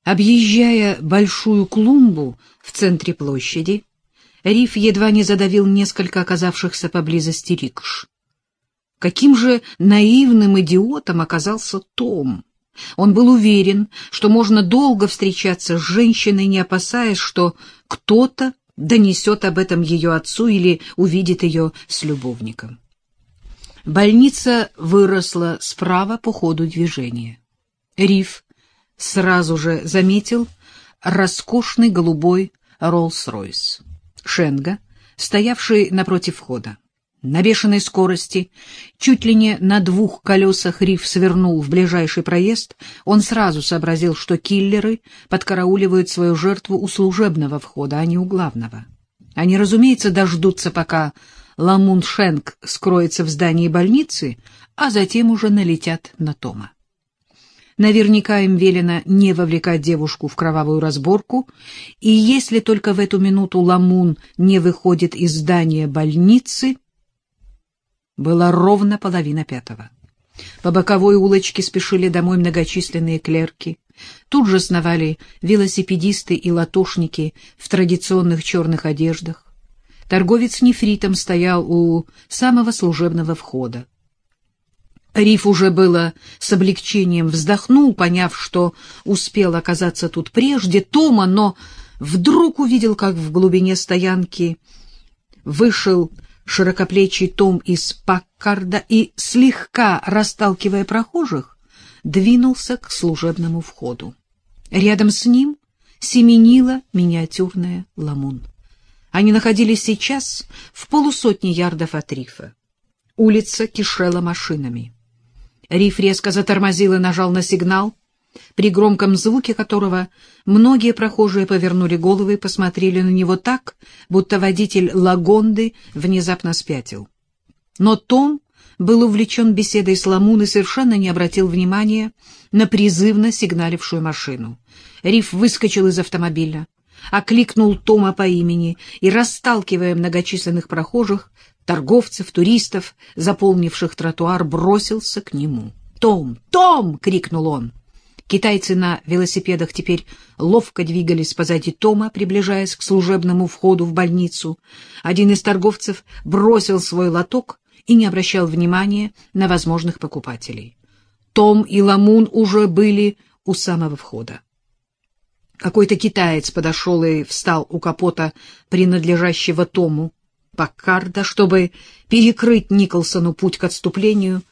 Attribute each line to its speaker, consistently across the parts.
Speaker 1: Объезжая большую клумбу в центре площади, Риф едва не задавил несколько оказавшихся поблизости рикш. Каким же наивным идиотом оказался Том! Он был уверен, что можно долго встречаться с женщиной, не опасаясь, что кто-то донесет об этом ее отцу или увидит ее с любовником. Больница выросла справа по ходу движения. Риф сразу же заметил роскошный голубой Роллс-Ройс Шенга, стоявший напротив входа. На бешеной скорости, чуть ли не на 2 колесах, Риф свернул в ближайший проезд. Он сразу сообразил, что киллеры подкарауливают свою жертву у служебного входа, а не у главного. Они, разумеется, дождутся, пока Ламун Шенг скроется в здании больницы, а затем уже налетят на Тома. Наверняка им велено не вовлекать девушку в кровавую разборку, и если только в эту минуту Ламун не выходит из здания больницы... Было ровно 4:30. По боковой улочке спешили домой многочисленные клерки. Тут же сновали велосипедисты и латошники в традиционных черных одеждах. Торговец нефритом стоял у самого служебного входа. Риф уже было с облегчением вздохнул, поняв, что успел оказаться тут прежде Тома, но вдруг увидел, как в глубине стоянки вышел широкоплечий Том из Паккарда и, слегка расталкивая прохожих, двинулся к служебному входу. Рядом с ним семенила миниатюрная Ламун. Они находились сейчас в 100 ярдов от Рифа. Улица кишела машинами. Риф резко затормозил и нажал на сигнал, при громком звуке которого многие прохожие повернули головы и посмотрели на него так, будто водитель Лагонды внезапно спятил. Но Том был увлечен беседой с Ламун и совершенно не обратил внимания на призывно сигналившую машину. Риф выскочил из автомобиля, окликнул Тома по имени и, расталкивая многочисленных прохожих, торговцев, туристов, заполнивших тротуар, бросился к нему. «Том! Том!» — крикнул он. Китайцы на велосипедах теперь ловко двигались позади Тома, приближаясь к служебному входу в больницу. Один из торговцев бросил свой лоток и не обращал внимания на возможных покупателей. Том и Ламун уже были у самого входа. Какой-то китаец подошел и встал у капота принадлежащего Тому Паккарда, чтобы перекрыть Николсону путь к отступлению.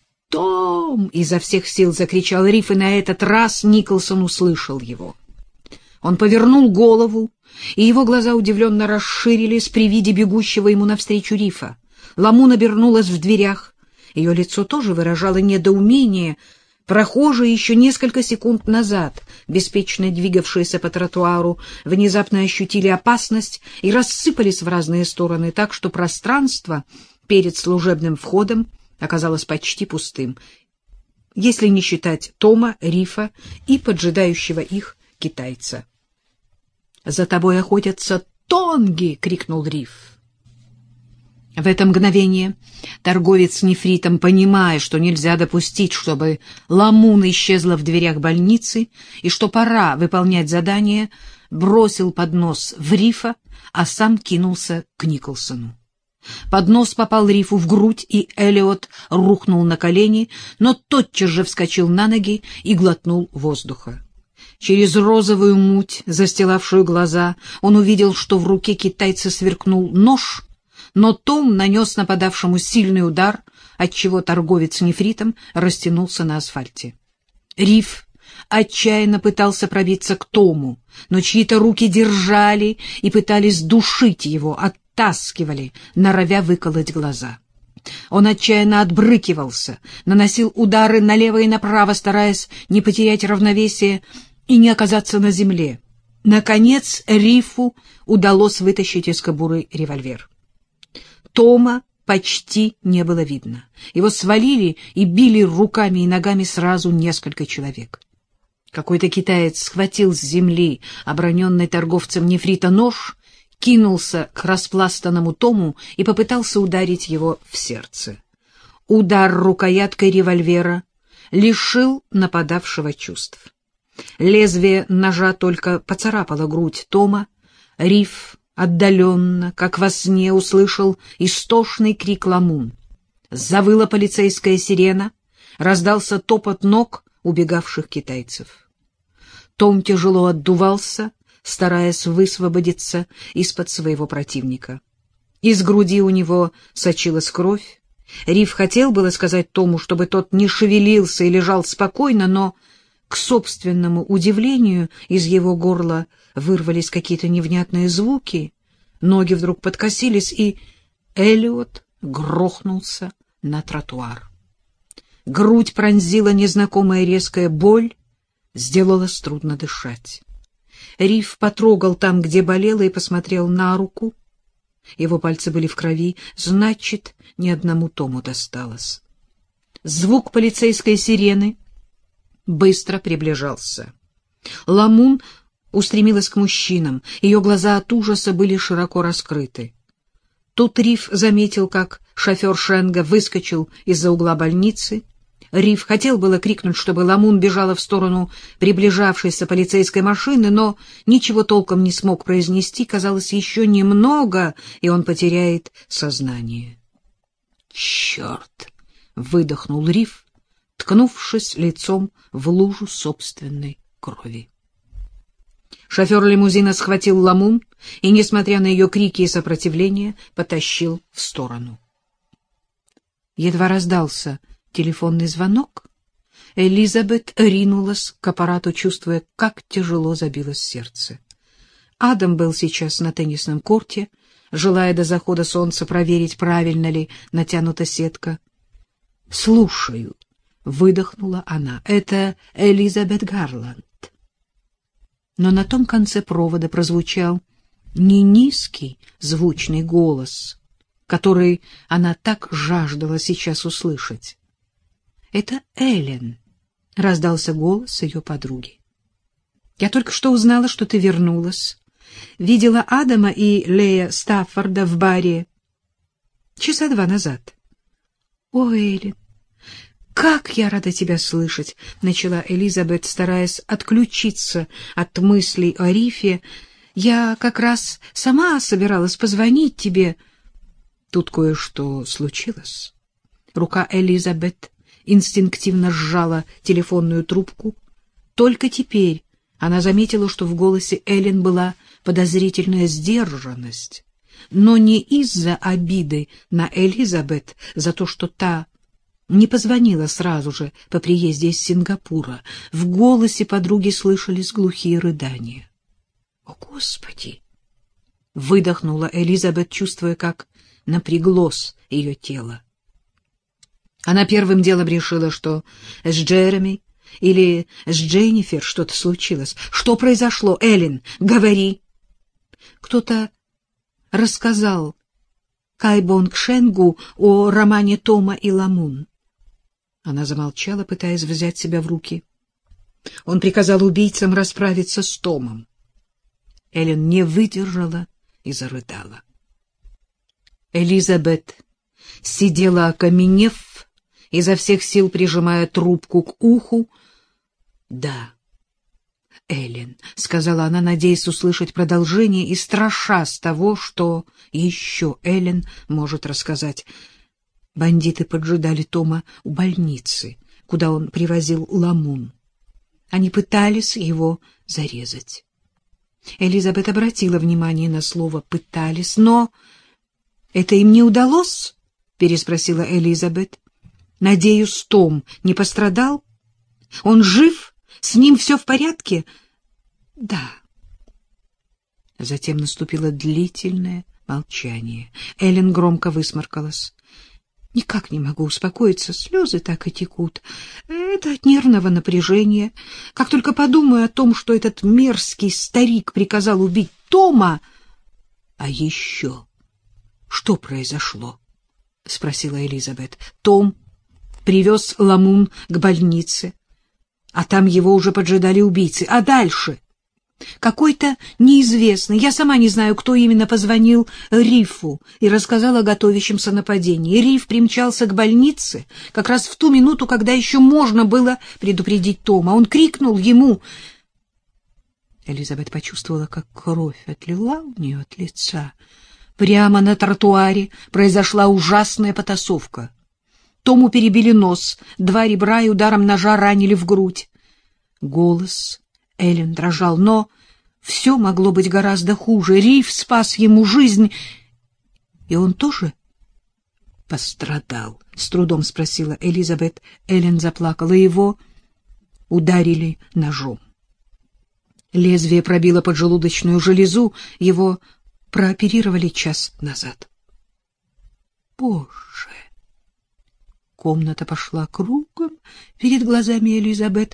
Speaker 1: «Том!» — изо всех сил закричал Риф, и на этот раз Николсон услышал его. Он повернул голову, и его глаза удивленно расширились при виде бегущего ему навстречу Рифа. Ламун обернулась в дверях. Ее лицо тоже выражало недоумение. Прохожие, еще несколько секунд назад беспечно двигавшиеся по тротуару, внезапно ощутили опасность и рассыпались в разные стороны, так что пространство перед служебным входом оказалось почти пустым, если не считать Тома, Рифа и поджидающего их китайца. «За тобой охотятся тонги!» — крикнул Риф. В это мгновение торговец нефритом, понимая, что нельзя допустить, чтобы Ламун исчезла в дверях больницы и что пора выполнять задание, бросил поднос в Рифа, а сам кинулся к Николсону. Поднос попал Рифу в грудь, и Эллиот рухнул на колени, но тотчас же вскочил на ноги и глотнул воздуха. Через розовую муть, застилавшую глаза, он увидел, что в руке китайца сверкнул нож, но Том нанес нападавшему сильный удар, отчего торговец нефритом растянулся на асфальте. Риф отчаянно пытался пробиться к Тому, но чьи-то руки держали и пытались душить его, оттаскивали, норовя выколоть глаза. Он отчаянно отбрыкивался, наносил удары налево и направо, стараясь не потерять равновесие и не оказаться на земле. Наконец Рифу удалось вытащить из кобуры револьвер. Тома почти не было видно. Его свалили и били руками и ногами сразу несколько человек. Какой-то китаец схватил с земли оброненный торговцем нефрита нож, кинулся к распластанному Тому и попытался ударить его в сердце. Удар рукояткой револьвера лишил нападавшего чувств. Лезвие ножа только поцарапало грудь Тома. Риф отдаленно, как во сне, услышал истошный крик Ламун. Завыла полицейская сирена, раздался топот ног убегавших китайцев. Том тяжело отдувался, стараясь высвободиться из-под своего противника. Из груди у него сочилась кровь. Риф хотел было сказать Тому, чтобы тот не шевелился и лежал спокойно, но, к собственному удивлению, из его горла вырвались какие-то невнятные звуки, ноги вдруг подкосились, и Эллиот грохнулся на тротуар. Грудь пронзила незнакомая резкая боль, сделалось трудно дышать. Риф потрогал там, где болело, и посмотрел на руку. Его пальцы были в крови, значит, ни одному Тому досталось. Звук полицейской сирены быстро приближался. Ламун устремилась к мужчинам, ее глаза от ужаса были широко раскрыты. Тут Риф заметил, как шофер Шенга выскочил из-за угла больницы. Риф хотел было крикнуть, чтобы Ламун бежала в сторону приближавшейся полицейской машины, но ничего толком не смог произнести. Казалось, еще немного, и он потеряет сознание. «Черт!» — выдохнул Риф, ткнувшись лицом в лужу собственной крови. Шофер лимузина схватил Ламун и, несмотря на ее крики и сопротивление, потащил в сторону. Едва раздался телефонный звонок, Элизабет ринулась к аппарату, чувствуя, как тяжело забилось сердце. Адам был сейчас на теннисном корте, желая до захода солнца проверить, правильно ли натянута сетка. «Слушаю», — выдохнула она, — «это Элизабет Гарланд». Но на том конце провода прозвучал не низкий звучный голос, который она так жаждала сейчас услышать. «Это Эллен», — раздался голос ее подруги. «Я только что узнала, что ты вернулась. Видела Адама и Лея Стаффорда в баре часа 2 назад». «О, Эллен, как я рада тебя слышать», — начала Элизабет, стараясь отключиться от мыслей о Рифе. «Я как раз сама собиралась позвонить тебе». Тут кое-что случилось. Рука Элизабет инстинктивно сжала телефонную трубку. Только теперь она заметила, что в голосе Эллен была подозрительная сдержанность, но не из-за обиды на Элизабет за то, что та не позвонила сразу же по приезде из Сингапура. В голосе подруги слышались глухие рыдания. «О, Господи!» — выдохнула Элизабет, чувствуя, как напряглось ее тело. Она первым делом решила, что с Джереми или с Дженнифер что-то случилось. «Что произошло, Эллен? Говори!» Кто-то рассказал Кай Бонг Шенгу о романе Тома и Ламун. Она замолчала, пытаясь взять себя в руки. Он приказал убийцам расправиться с Томом. Эллен не выдержала и зарыдала. Элизабет сидела, окаменев, изо всех сил прижимая трубку к уху. «Да, Эллен», — сказала она, надеясь услышать продолжение и страшась того, что еще Эллен может рассказать. Бандиты поджидали Тома у больницы, куда он привозил Ламун. Они пытались его зарезать. Элизабет обратила внимание на слово «пытались», но это им не удалось? — переспросила Элизабет. — Надеюсь, Том не пострадал? Он жив? С ним все в порядке? — Да. Затем наступило длительное молчание. Эллен громко высморкалась. — Никак не могу успокоиться, слезы так и текут. Это от нервного напряжения. Как только подумаю о том, что этот мерзкий старик приказал убить Тома... А еще... Что произошло? — спросила Элизабет. Том привез Ламун к больнице, а там его уже поджидали убийцы. А дальше? Какой-то неизвестный, я сама не знаю, кто именно, позвонил Рифу и рассказал о готовящемся нападении. Риф примчался к больнице как раз в ту минуту, когда еще можно было предупредить Тома. Он крикнул ему... Элизабет почувствовала, как кровь отлила у нее от лица. Прямо на тротуаре произошла ужасная потасовка. Тому перебили нос, 2 ребра и ударом ножа ранили в грудь. Голос Эллен дрожал, но все могло быть гораздо хуже. Риф спас ему жизнь, и он тоже пострадал. С трудом спросила Элизабет. Эллен заплакала. Его ударили ножом. Лезвие пробило поджелудочную железу. Его прооперировали час назад. Боже! Комната пошла кругом перед глазами Элизабет.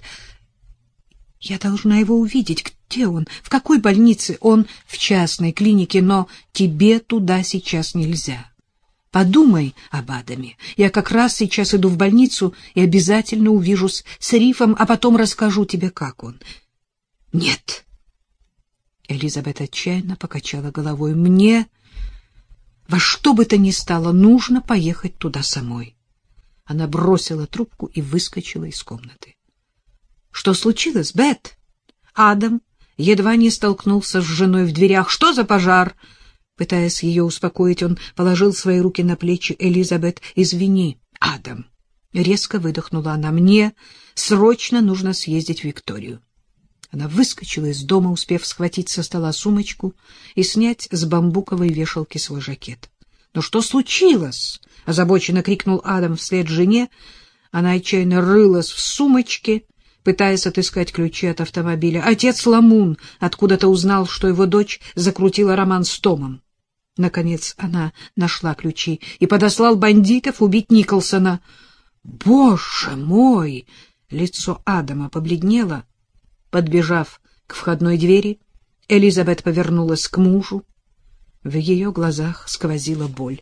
Speaker 1: Я должна его увидеть. Где он? В какой больнице? Он в частной клинике, но тебе туда сейчас нельзя. Подумай об Адаме. Я как раз сейчас иду в больницу и обязательно увижусь с Рифом, а потом расскажу тебе, как он. Нет. Элизабет отчаянно покачала головой. Мне во что бы то ни стало нужно поехать туда самой. Она бросила трубку и выскочила из комнаты. Что случилось, Бет? Адам едва не столкнулся с женой в дверях. Что за пожар? Пытаясь ее успокоить, он положил свои руки на плечи Элизабет. Извини, Адам. Резко выдохнула она. Мне срочно нужно съездить в Викторию. Она выскочила из дома, успев схватить со стола сумочку и снять с бамбуковой вешалки свой жакет. «Но что случилось?» — озабоченно крикнул Адам вслед жене. Она отчаянно рылась в сумочке, пытаясь отыскать ключи от автомобиля. Отец Ламун откуда-то узнал, что его дочь закрутила роман с Томом. Наконец она нашла ключи и подослал бандитов убить Николсона. «Боже мой!» — лицо Адама побледнело. Подбежав к входной двери, Элизабет повернулась к мужу. В ее глазах сквозила боль.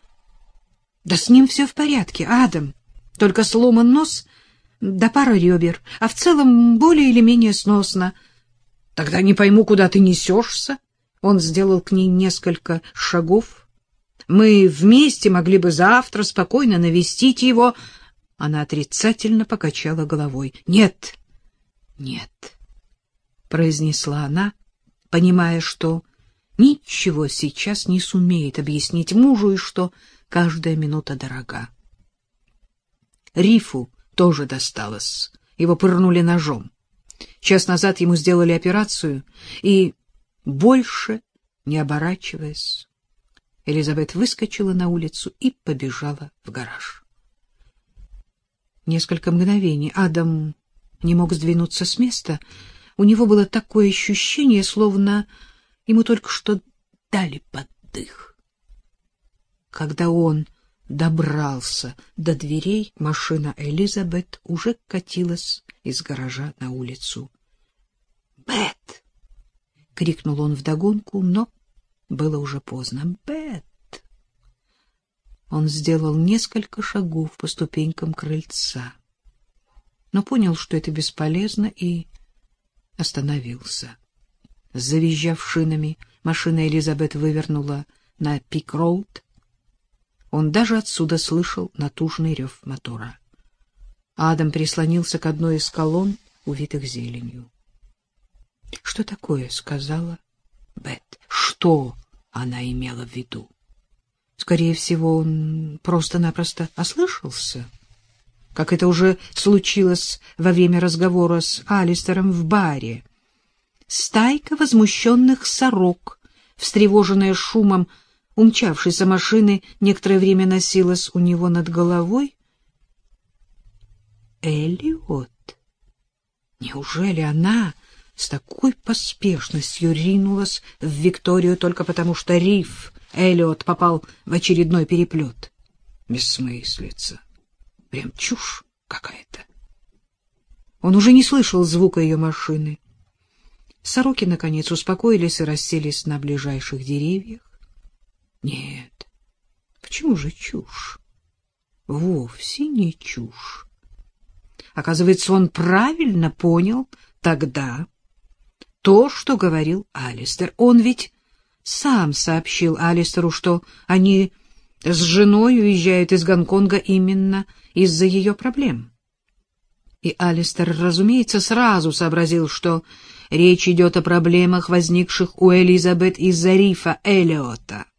Speaker 1: — Да с ним все в порядке, Адам. Только сломан нос да пара ребер, а в целом более или менее сносно. — Тогда не пойму, куда ты несешься. Он сделал к ней несколько шагов. — Мы вместе могли бы завтра спокойно навестить его. Она отрицательно покачала головой. — Нет, нет, — произнесла она, понимая, что ничего сейчас не сумеет объяснить мужу и что каждая минута дорога. Рифу тоже досталось. Его пырнули ножом. Час назад ему сделали операцию, и, больше не оборачиваясь, Элизабет выскочила на улицу и побежала в гараж. Несколько мгновений Адам не мог сдвинуться с места. У него было такое ощущение, словно ему только что дали поддых. Когда он добрался до дверей, машина Элизабет уже катилась из гаража на улицу. «Бет!» — крикнул он вдогонку, но было уже поздно. «Бет!» Он сделал несколько шагов по ступенькам крыльца, но понял, что это бесполезно, и остановился. Завизжав шинами, машина Элизабет вывернула на Пик-роуд. Он даже отсюда слышал натужный рев мотора. Адам прислонился к одной из колонн, увитых зеленью. — Что такое? — сказала Бет. Что она имела в виду? Скорее всего, он просто-напросто ослышался, как это уже случилось во время разговора с Алистером в баре. Стайка возмущенных сорок, встревоженная шумом умчавшейся машины, некоторое время носилась у него над головой. Эллиот? Неужели она с такой поспешностью ринулась в Викторию только потому, что Риф Эллиот попал в очередной переплет? Бессмыслица. Прям чушь какая-то. Он уже не слышал звука ее машины. Сороки, наконец, успокоились и расселись на ближайших деревьях. Нет, почему же чушь? Вовсе не чушь. Оказывается, он правильно понял тогда, то, что говорил Алистер. Он ведь сам сообщил Алистеру, что они с женой уезжают из Гонконга именно из-за ее проблем. И Алистер, разумеется, сразу сообразил, что речь идет о проблемах, возникших у Элизабет из-за Рифа Эллиота.